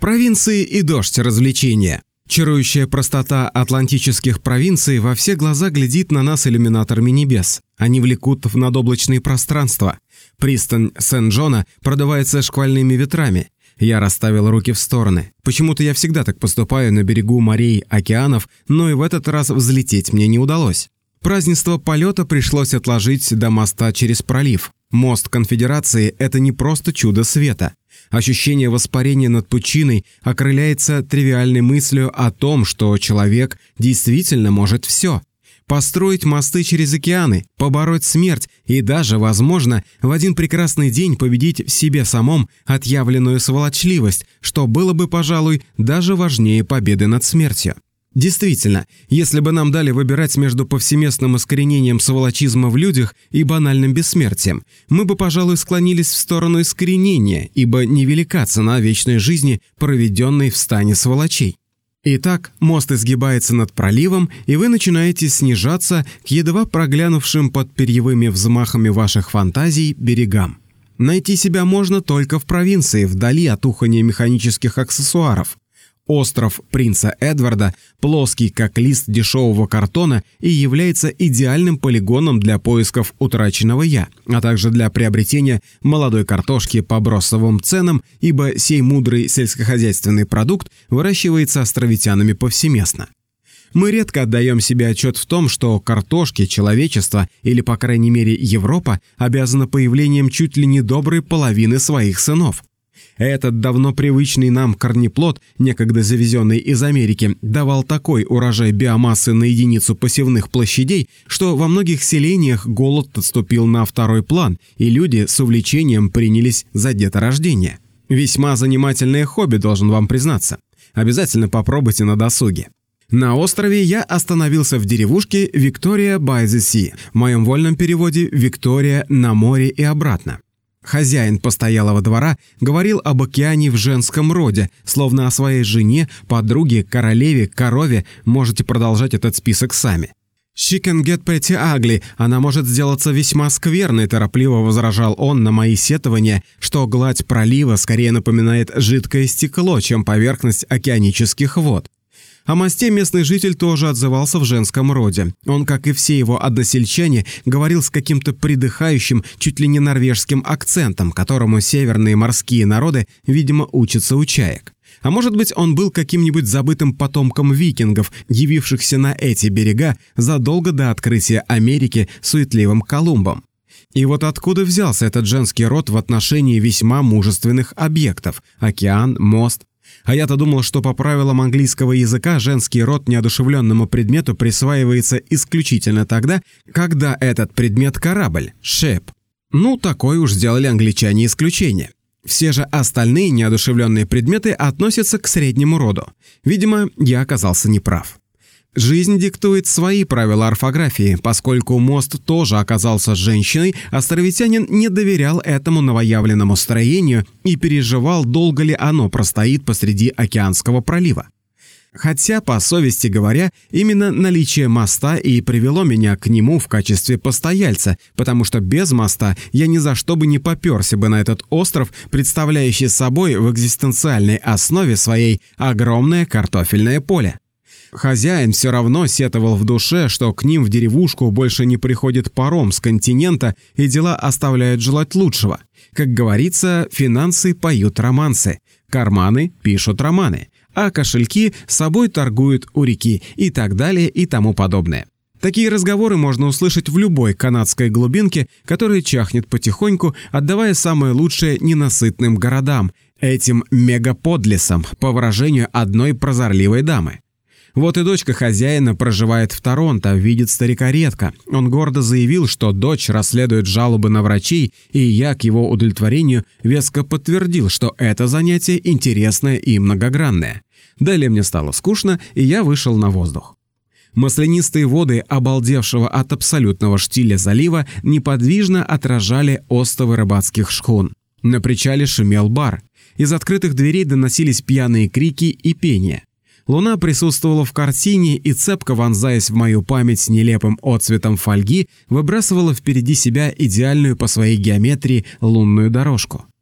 Провинции и дождь развлечения. Чарующая простота атлантических провинций во все глаза глядит на нас иллюминаторами небес. Они влекут в надоблачные пространства. Пристань Сен-Джона продувается шквальными ветрами. Я расставил руки в стороны. Почему-то я всегда так поступаю на берегу морей, океанов, но и в этот раз взлететь мне не удалось. Празднество полета пришлось отложить до моста через пролив. Мост Конфедерации – это не просто чудо света. Ощущение воспарения над пучиной окрыляется тривиальной мыслью о том, что человек действительно может все. Построить мосты через океаны, побороть смерть и даже, возможно, в один прекрасный день победить в себе самом отъявленную сволочливость, что было бы, пожалуй, даже важнее победы над смертью. Действительно, если бы нам дали выбирать между повсеместным искоренением сволочизма в людях и банальным бессмертием, мы бы, пожалуй, склонились в сторону искоренения, ибо невелика цена вечной жизни, проведенной в стане сволочей. Итак, мост изгибается над проливом, и вы начинаете снижаться к едва проглянувшим под перьевыми взмахами ваших фантазий берегам. Найти себя можно только в провинции, вдали от уханья механических аксессуаров. Остров Принца Эдварда, плоский как лист дешевого картона, и является идеальным полигоном для поисков утраченного «я», а также для приобретения молодой картошки по бросовым ценам, ибо сей мудрый сельскохозяйственный продукт выращивается островитянами повсеместно. Мы редко отдаем себе отчет в том, что картошке человечество, или по крайней мере Европа, обязана появлением чуть ли не доброй половины своих сынов. Этот давно привычный нам корнеплод, некогда завезенный из Америки, давал такой урожай биомассы на единицу посевных площадей, что во многих селениях голод отступил на второй план, и люди с увлечением принялись за деторождение. Весьма занимательное хобби, должен вам признаться. Обязательно попробуйте на досуге. На острове я остановился в деревушке Виктория by the Sea, в моем вольном переводе «Виктория на море и обратно». Хозяин постоялого двора говорил об океане в женском роде, словно о своей жене, подруге, королеве, корове. Можете продолжать этот список сами. «She can get pretty ugly», она может сделаться весьма скверной, торопливо возражал он на мои сетования, что гладь пролива скорее напоминает жидкое стекло, чем поверхность океанических вод. О мосте местный житель тоже отзывался в женском роде. Он, как и все его односельчане, говорил с каким-то придыхающим, чуть ли не норвежским акцентом, которому северные морские народы, видимо, учатся у чаек. А может быть, он был каким-нибудь забытым потомком викингов, явившихся на эти берега задолго до открытия Америки суетливым Колумбом. И вот откуда взялся этот женский род в отношении весьма мужественных объектов – океан, мост. А я-то думал, что по правилам английского языка женский род неодушевленному предмету присваивается исключительно тогда, когда этот предмет – корабль, ship. Ну, такое уж сделали англичане исключение. Все же остальные неодушевленные предметы относятся к среднему роду. Видимо, я оказался неправ. Жизнь диктует свои правила орфографии. Поскольку мост тоже оказался женщиной, островитянин не доверял этому новоявленному строению и переживал, долго ли оно простоит посреди океанского пролива. Хотя, по совести говоря, именно наличие моста и привело меня к нему в качестве постояльца, потому что без моста я ни за что бы не попёрся бы на этот остров, представляющий собой в экзистенциальной основе своей огромное картофельное поле. Хозяин все равно сетовал в душе, что к ним в деревушку больше не приходит паром с континента, и дела оставляют желать лучшего. Как говорится, финансы поют романсы, карманы пишут романы, а кошельки собой торгуют у реки и так далее и тому подобное. Такие разговоры можно услышать в любой канадской глубинке, которая чахнет потихоньку, отдавая самое лучшее ненасытным городам, этим мегаполисам, по выражению одной прозорливой дамы. Вот и дочка хозяина проживает в Торонто, видит старика редко. Он гордо заявил, что дочь расследует жалобы на врачей, и я, к его удовлетворению, веско подтвердил, что это занятие интересное и многогранное. Далее мне стало скучно, и я вышел на воздух. Маслянистые воды обалдевшего от абсолютного штиля залива неподвижно отражали остовы рыбацких шхун. На причале шумел бар. Из открытых дверей доносились пьяные крики и пение. Луна присутствовала в картине и, цепко вонзаясь в мою память нелепым отцветом фольги, выбрасывала впереди себя идеальную по своей геометрии лунную дорожку.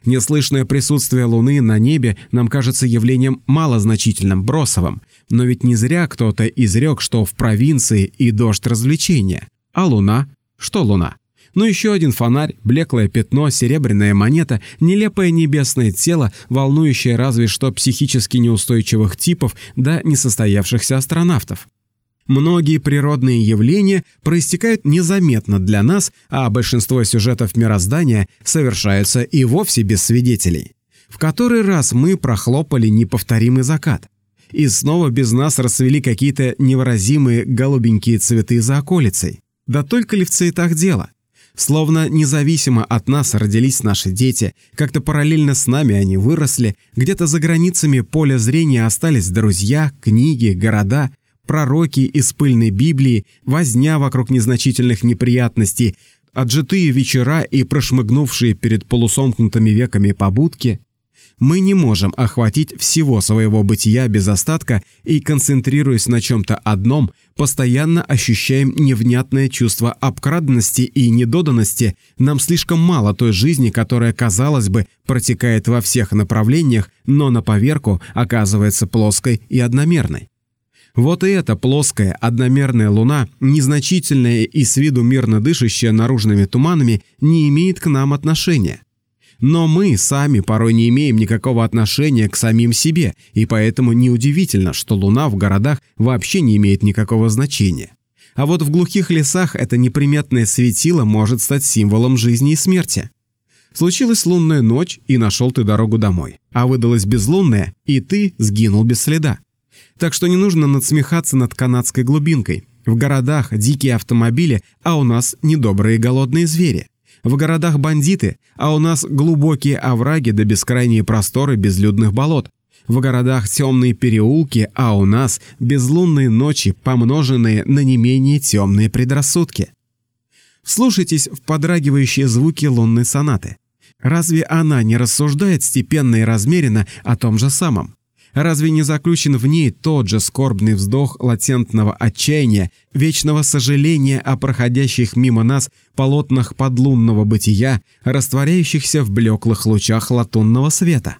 Неслышное присутствие Луны на небе нам кажется явлением малозначительным, бросовым. Но ведь не зря кто-то изрек, что в провинции и дождь развлечения. А Луна? Что Луна? Ну еще один фонарь, блеклое пятно, серебряная монета, нелепое небесное тело, волнующее разве что психически неустойчивых типов да несостоявшихся астронавтов. Многие природные явления проистекают незаметно для нас, а большинство сюжетов мироздания совершаются и вовсе без свидетелей. В который раз мы прохлопали неповторимый закат. И снова без нас расцвели какие-то невыразимые голубенькие цветы за околицей. Да только ли в цветах дело? Словно независимо от нас родились наши дети, как-то параллельно с нами они выросли, где-то за границами поля зрения остались друзья, книги, города, пророки из пыльной Библии, возня вокруг незначительных неприятностей, отжитые вечера и прошмыгнувшие перед полусомкнутыми веками побудки. Мы не можем охватить всего своего бытия без остатка и, концентрируясь на чем-то одном, постоянно ощущаем невнятное чувство обкраденности и недоданности. Нам слишком мало той жизни, которая, казалось бы, протекает во всех направлениях, но на поверку оказывается плоской и одномерной. Вот и эта плоская, одномерная Луна, незначительная и с виду мирно дышащая наружными туманами, не имеет к нам отношения. Но мы сами порой не имеем никакого отношения к самим себе, и поэтому неудивительно, что Луна в городах вообще не имеет никакого значения. А вот в глухих лесах это неприметное светило может стать символом жизни и смерти. Случилась лунная ночь, и нашел ты дорогу домой. А выдалась безлунная, и ты сгинул без следа. Так что не нужно надсмехаться над канадской глубинкой. В городах дикие автомобили, а у нас недобрые голодные звери. В городах бандиты, а у нас глубокие овраги да бескрайние просторы безлюдных болот. В городах темные переулки, а у нас безлунные ночи, помноженные на не менее темные предрассудки. Вслушайтесь в подрагивающие звуки лунной сонаты. Разве она не рассуждает степенно и размеренно о том же самом? Разве не заключен в ней тот же скорбный вздох латентного отчаяния, вечного сожаления о проходящих мимо нас полотнах подлунного бытия, растворяющихся в блеклых лучах латунного света?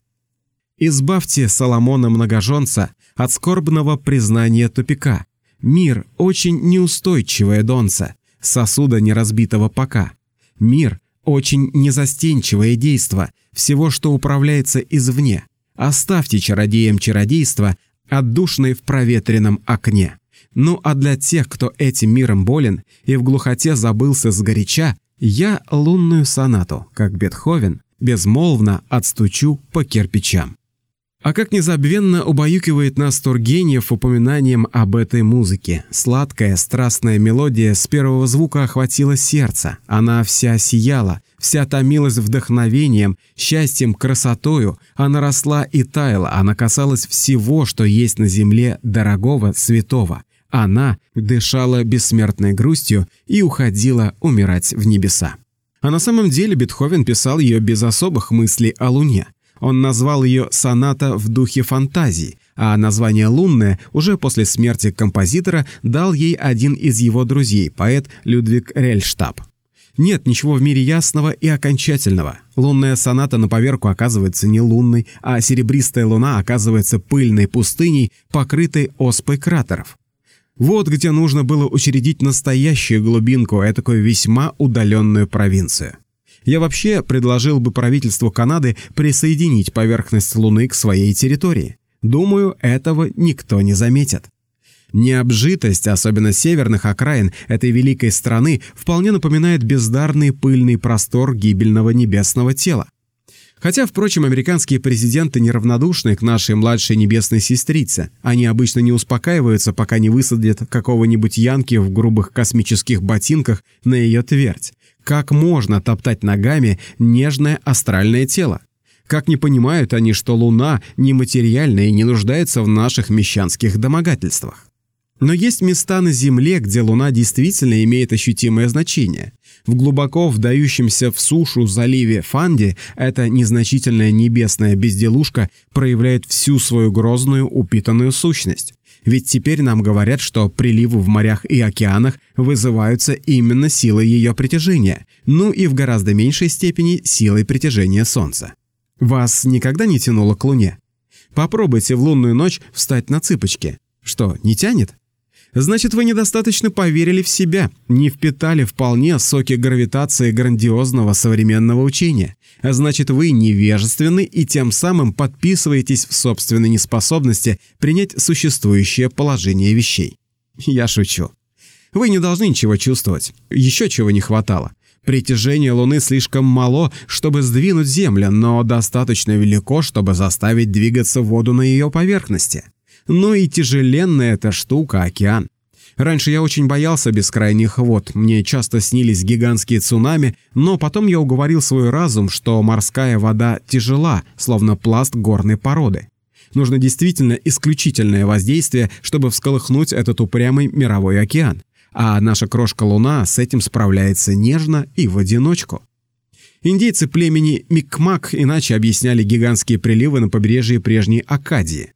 Избавьте Соломона Многоженца от скорбного признания тупика. Мир – очень неустойчивое донце, сосуда неразбитого пока. Мир – очень незастенчивое действо, всего, что управляется извне. Оставьте чародеям чародейство, отдушное в проветренном окне. Ну а для тех, кто этим миром болен и в глухоте забылся сгоряча, я лунную сонату, как Бетховен, безмолвно отстучу по кирпичам. А как незабвенно убаюкивает нас Тургенев упоминанием об этой музыке. Сладкая, страстная мелодия с первого звука охватила сердце. Она вся сияла, вся томилась вдохновением, счастьем, красотою. Она росла и таяла, она касалась всего, что есть на земле дорогого, святого. Она дышала бессмертной грустью и уходила умирать в небеса. А на самом деле Бетховен писал ее без особых мыслей о Луне. Он назвал ее «соната в духе фантазии», а название «лунная» уже после смерти композитора дал ей один из его друзей, поэт Людвиг Рельштаб. Нет ничего в мире ясного и окончательного. Лунная соната на поверку оказывается не лунной, а серебристая луна оказывается пыльной пустыней, покрытой оспой кратеров. Вот где нужно было учредить настоящую глубинку, этакую весьма удаленную провинцию. Я вообще предложил бы правительству Канады присоединить поверхность Луны к своей территории. Думаю, этого никто не заметит. Необжитость, особенно северных окраин этой великой страны, вполне напоминает бездарный пыльный простор гибельного небесного тела. Хотя, впрочем, американские президенты неравнодушны к нашей младшей небесной сестрице. Они обычно не успокаиваются, пока не высадят какого-нибудь янки в грубых космических ботинках на ее твердь. Как можно топтать ногами нежное астральное тело? Как не понимают они, что Луна нематериальна и не нуждается в наших мещанских домогательствах? Но есть места на Земле, где Луна действительно имеет ощутимое значение. В глубоко вдающемся в сушу заливе Фанди эта незначительная небесная безделушка проявляет всю свою грозную упитанную сущность. Ведь теперь нам говорят, что приливы в морях и океанах вызываются именно силой ее притяжения, ну и в гораздо меньшей степени силой притяжения Солнца. Вас никогда не тянуло к Луне? Попробуйте в лунную ночь встать на цыпочки. Что, не тянет? Значит, вы недостаточно поверили в себя, не впитали вполне соки гравитации грандиозного современного учения. А значит, вы невежественны и тем самым подписываетесь в собственной неспособности принять существующее положение вещей. Я шучу. Вы не должны ничего чувствовать. Еще чего не хватало. Притяжение Луны слишком мало, чтобы сдвинуть Землю, но достаточно велико, чтобы заставить двигаться воду на ее поверхности. Ну и тяжеленная эта штука — океан. Раньше я очень боялся бескрайних вод, мне часто снились гигантские цунами, но потом я уговорил свой разум, что морская вода тяжела, словно пласт горной породы. Нужно действительно исключительное воздействие, чтобы всколыхнуть этот упрямый мировой океан. А наша крошка Луна с этим справляется нежно и в одиночку. Индейцы племени Микмак иначе объясняли гигантские приливы на побережье прежней Акадии.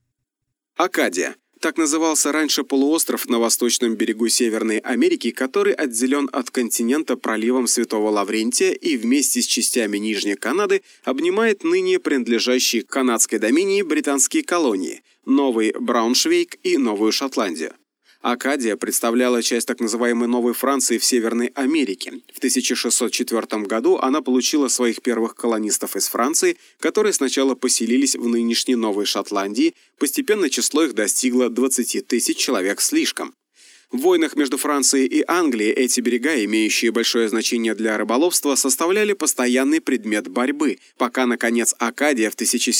Акадия. Так назывался раньше полуостров на восточном берегу Северной Америки, который отделен от континента проливом Святого Лаврентия и вместе с частями Нижней Канады обнимает ныне принадлежащие канадской доминии британские колонии – Новый Брауншвейг и Новую Шотландию. Акадия представляла часть так называемой Новой Франции в Северной Америке. В 1604 году она получила своих первых колонистов из Франции, которые сначала поселились в нынешней Новой Шотландии, постепенно число их достигло 20 тысяч человек слишком. В войнах между Францией и Англией эти берега, имеющие большое значение для рыболовства, составляли постоянный предмет борьбы, пока, наконец, Акадия в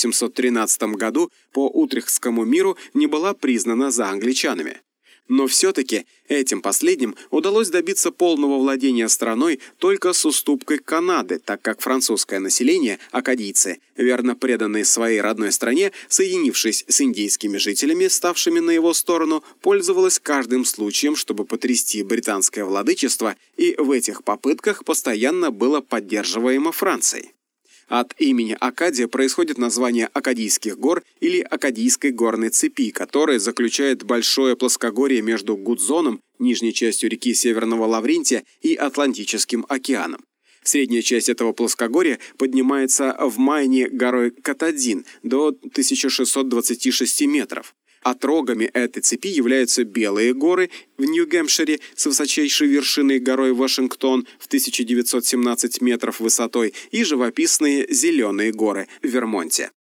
1713 году по Утрехтскому миру не была признана за англичанами. Но все-таки этим последним удалось добиться полного владения страной только с уступкой Канады, так как французское население, акадийцы, верно преданные своей родной стране, соединившись с индейскими жителями, ставшими на его сторону, пользовалось каждым случаем, чтобы потрясти британское владычество, и в этих попытках постоянно было поддерживаемо Францией. От имени Акадия происходит название Акадийских гор или Акадийской горной цепи, которая заключает большое плоскогорье между Гудзоном, нижней частью реки Северного Лаврентия, и Атлантическим океаном. Средняя часть этого плоскогорья поднимается в Майне горой Катадин до 1626 метров. Отрогами этой цепи являются Белые горы в Нью-Гэмпшире с высочайшей вершиной горой Вашингтон в 1917 метров высотой и живописные Зеленые горы в Вермонте.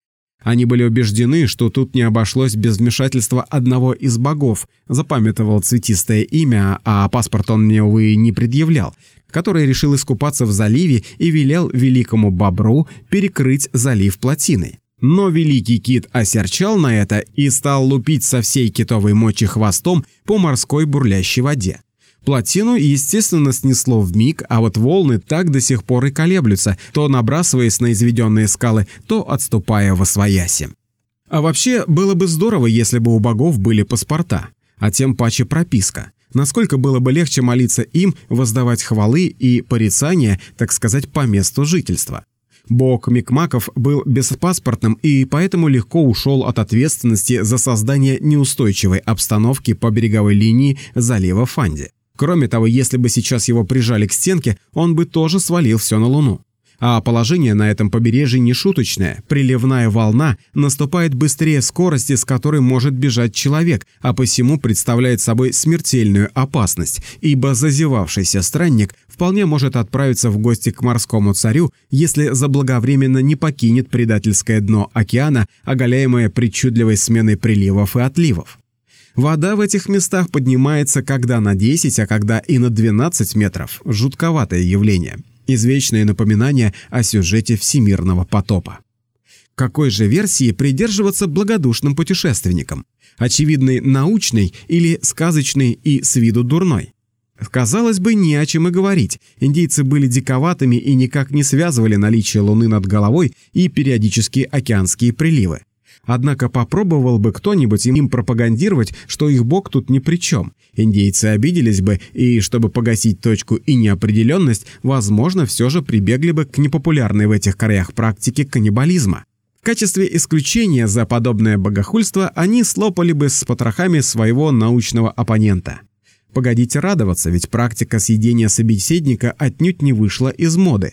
Они были убеждены, что тут не обошлось без вмешательства одного из богов, запамятовал цветистое имя, а паспорт он мне, увы, не предъявлял, который решил искупаться в заливе и велел великому бобру перекрыть залив плотиной. Но великий кит осерчал на это и стал лупить со всей китовой мочи хвостом по морской бурлящей воде. Плотину, естественно, снесло вмиг, а вот волны так до сих пор и колеблются, то набрасываясь на изведенные скалы, то отступая восвояси. А вообще, было бы здорово, если бы у богов были паспорта, а тем паче прописка. Насколько было бы легче молиться им, воздавать хвалы и порицания, так сказать, по месту жительства. Бог Микмаков был беспаспортным и поэтому легко ушел от ответственности за создание неустойчивой обстановки по береговой линии залива Фанди. Кроме того, если бы сейчас его прижали к стенке, он бы тоже свалил все на Луну. А положение на этом побережье не шуточное. Приливная волна наступает быстрее скорости, с которой может бежать человек, а посему представляет собой смертельную опасность, ибо зазевавшийся странник вполне может отправиться в гости к морскому царю, если заблаговременно не покинет предательское дно океана, оголяемое причудливой сменой приливов и отливов. Вода в этих местах поднимается когда на 10, а когда и на 12 метров. Жутковатое явление. Извечное напоминание о сюжете всемирного потопа. Какой же версии придерживаться благодушным путешественникам? Очевидной научной или сказочной и с виду дурной? Казалось бы, не о чем и говорить. Индейцы были диковатыми и никак не связывали наличие Луны над головой и периодические океанские приливы. Однако попробовал бы кто-нибудь им пропагандировать, что их бог тут ни при чем. Индейцы обиделись бы, и чтобы погасить точку и неопределенность, возможно, все же прибегли бы к непопулярной в этих краях практике каннибализма. В качестве исключения за подобное богохульство они слопали бы с потрохами своего научного оппонента. Погодите радоваться, ведь практика съедения собеседника отнюдь не вышла из моды.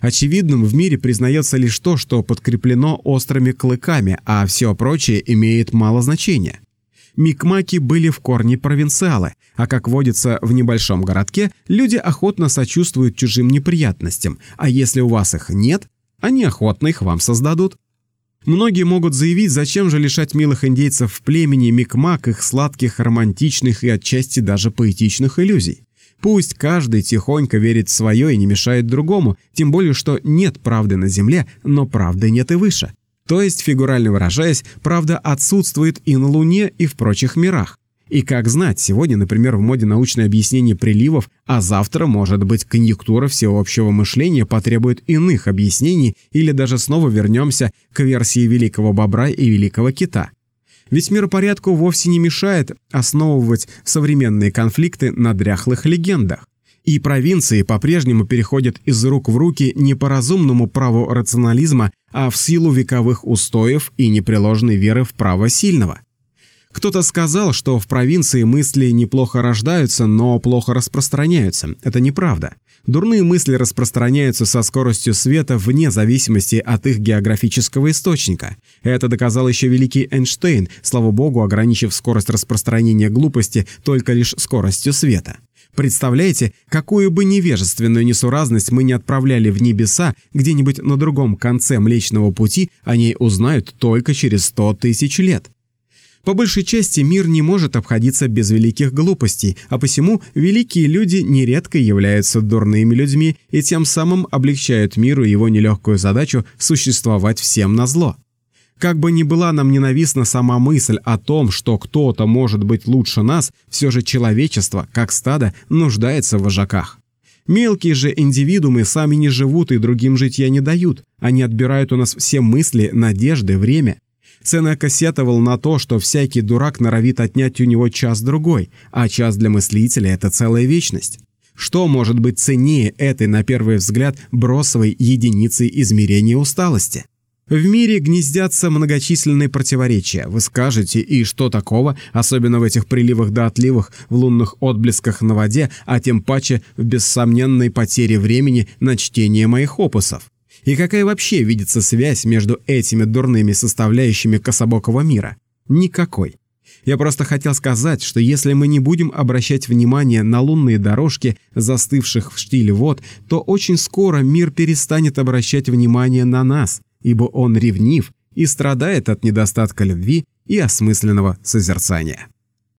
Очевидным в мире признается лишь то, что подкреплено острыми клыками, а все прочее имеет мало значения. Микмаки были в корне провинциалы, а как водится в небольшом городке, люди охотно сочувствуют чужим неприятностям, а если у вас их нет, они охотно их вам создадут. Многие могут заявить, зачем же лишать милых индейцев в племени Микмак их сладких, романтичных и отчасти даже поэтичных иллюзий. Пусть каждый тихонько верит в свое и не мешает другому, тем более что нет правды на земле, но правды нет и выше. То есть, фигурально выражаясь, правда отсутствует и на Луне, и в прочих мирах. И как знать, сегодня, например, в моде научное объяснение приливов, а завтра, может быть, конъюнктура всеобщего мышления потребует иных объяснений, или даже снова вернемся к версии Великого Бобра и Великого Кита. Ведь миропорядку вовсе не мешает основывать современные конфликты на дряхлых легендах. И провинции по-прежнему переходят из рук в руки не по разумному праву рационализма, а в силу вековых устоев и непреложной веры в право сильного. Кто-то сказал, что в провинции мысли неплохо рождаются, но плохо распространяются. Это неправда. Дурные мысли распространяются со скоростью света вне зависимости от их географического источника. Это доказал еще великий Эйнштейн, слава богу, ограничив скорость распространения глупости только лишь скоростью света. Представляете, какую бы невежественную несуразность мы не отправляли в небеса, где-нибудь на другом конце Млечного Пути о ней узнают только через 100 тысяч лет. По большей части мир не может обходиться без великих глупостей, а посему великие люди нередко являются дурными людьми и тем самым облегчают миру его нелегкую задачу существовать всем назло. Как бы ни была нам ненавистна сама мысль о том, что кто-то может быть лучше нас, все же человечество, как стадо, нуждается в вожаках. Мелкие же индивидуумы сами не живут и другим житья не дают, они отбирают у нас все мысли, надежды, время. Сенека сетовал на то, что всякий дурак норовит отнять у него час-другой, а час для мыслителя – это целая вечность. Что может быть ценнее этой, на первый взгляд, бросовой единицы измерения усталости? В мире гнездятся многочисленные противоречия. Вы скажете, и что такого, особенно в этих приливах да отливах, в лунных отблесках на воде, а тем паче в бессомненной потере времени на чтение моих опусов? И какая вообще видится связь между этими дурными составляющими кособокого мира? Никакой. Я просто хотел сказать, что если мы не будем обращать внимание на лунные дорожки, застывших в штиле вод, то очень скоро мир перестанет обращать внимание на нас, ибо он ревнив и страдает от недостатка любви и осмысленного созерцания.